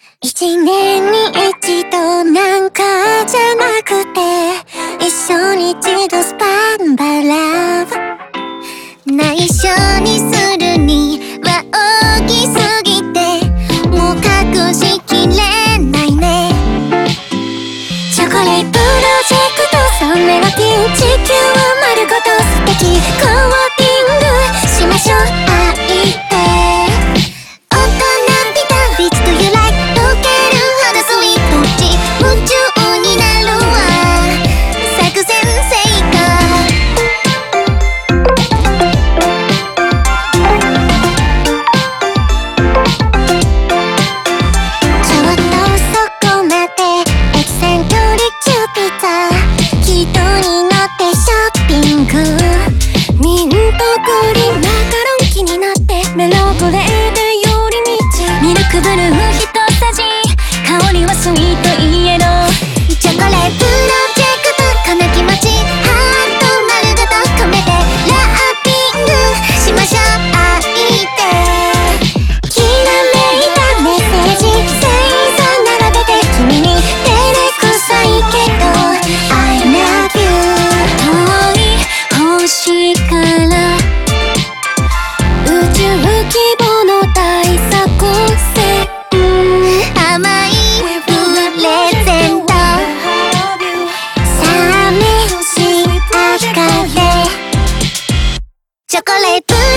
一年に一度なんかじゃなくて、一生に一度スパンバラブ。内緒にするには大きすぎてもう隠しきれないね。チョコレートプロジェクト、それが地球を丸ごと素敵コーティングしましょう。愛って大人びた Which do you like 溶けるほどスイートち夢中になるわ作戦成功。ちょっとそこまでエキセントリックジュピター軌道に乗ってショッピング。ミントグリーンマカロン気になってメロブレーで寄り道。ミルクブルー一さじ香りはスイートイエロー。チョコレートプロジェクトこの気持ちハート丸ごと込めてラッピングしましょう。愛ってきらめいたメッセージ星座並べて君に照れくさいけど I love you。 遠い星から宇宙規模の大作戦、甘いプレゼントさあ召し上がれ。チョコレート